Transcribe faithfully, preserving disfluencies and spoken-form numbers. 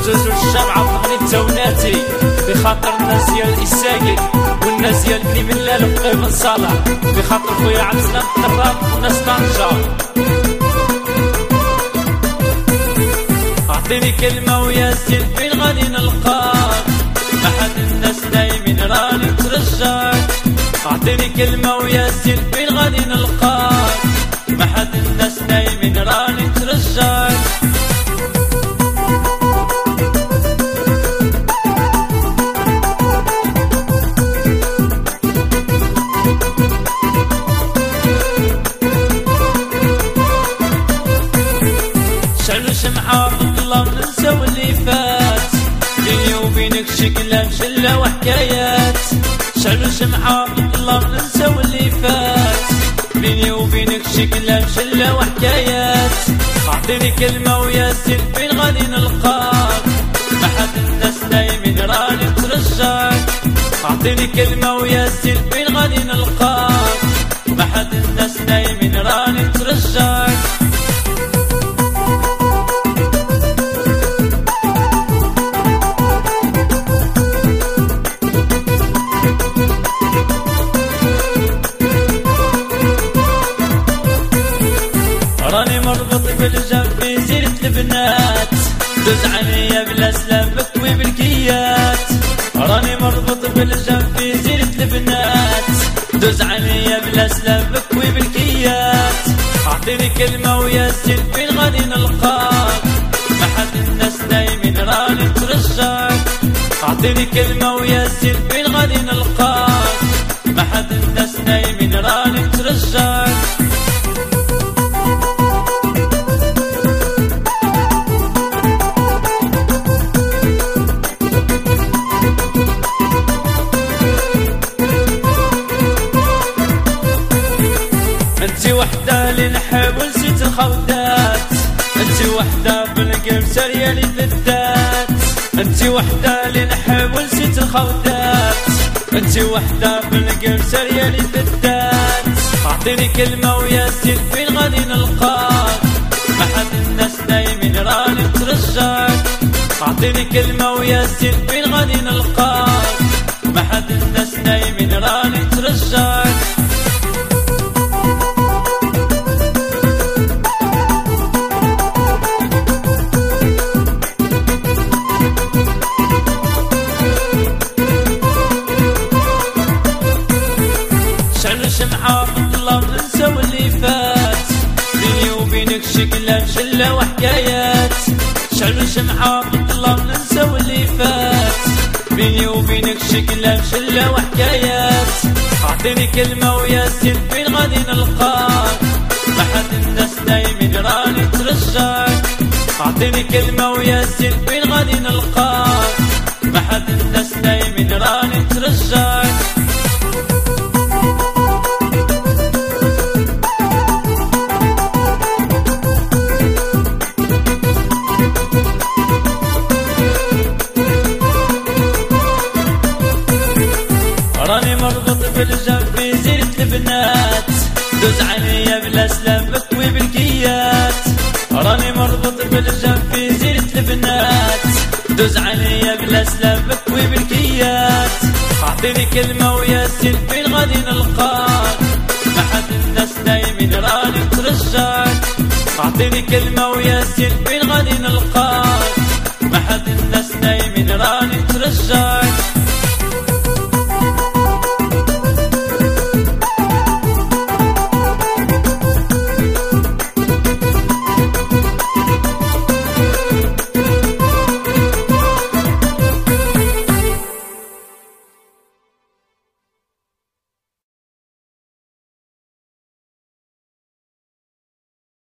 زوج الشابعة بغني توناتي بخاطر الناس ديال الإساقي والناس ديال بني ملال وقي بن صالح بخاطر خويا عبد السلام الطراب وناس طنجة. أعطيني كلمة ويا سيدي فين غادي نلقاك ما حد الناس دايمين راني نترجاك. أعطيني كلمة ويا سيدي فين غادي نلقاك ما حد الناس دايمين راني نترجاك. شعلو شمعة الله ننساو اللي فات بيني وبينك شكلها شلة وحكايات. شعلو شمعة الله ننساو اللي فات بيني وبينك شكلها شلة وحكايات. أعطيني كلمة ويا سيدي فين غادي نلقاك ما حد الناس دايمين راني نترجاك. أعطيني كلمة ويا سيدي فين غادي نلقاك ما حد الناس دايمين راني نترجاك. راني مربوط بالجنب في سيرة البنات دوز عليا بلا سلام بكوي بالكيات. راني مربوط بالجنب في سيرة البنات دوز عليا بلا سلام بكوي بالكيات. أعطيني كلمة ويا سيدي فين غادي نلقاك ما حد الناس دايمين راني نترجاك. أعطيني كلمة ويا سيدي فين غادي نلقاك ما حد الناس دايمين راني نترجاك. انتي وحدة اللي نحب ونسيت الخودات انتي وحدة بالقلب سارية لي بالذات. انتي وحدة اللي نحب ونسيت الخودات انتي وحدة بالقلب سارية لي بالذات. أعطيني كلمة ويا سيدي فين غادي نلقاك ما حد الناس دايمين راني نترجاك. أعطيني كلمة ويا سيدي فين غادي نلقاك ما حد الناس دايمين راني نترجاك. شعلو شمعة الله ننساو اللي فات بيني وبينك شكلها شلة وحكايات. شعلو شمعة الله ننساو اللي فات بيني وبينك شكلها شلة وحكايات. أعطيني كلمة ويا سيدي فين غادي نلقاك ما حد الناس دايمين راني نترجاك. أعطيني كلمة ويا سيدي فين غادي نلقاك ما حد الناس دايمين راني نترجاك. راني مربوط بالجنب في سيرة البنات دوز عليا بلا سلام بكوي بالكيات. راني مربوط بالجنب في سيرة البنات دوز عليا بلا سلام بكوي بالكيات. أعطيني كلمة ويا سيدي فين غادي نلقاك ما حد الناس دايمين راني نترجاك. أعطيني كلمة ويا سيدي فين غادي نلقاك ما حد الناس دايمين راني نترجاك.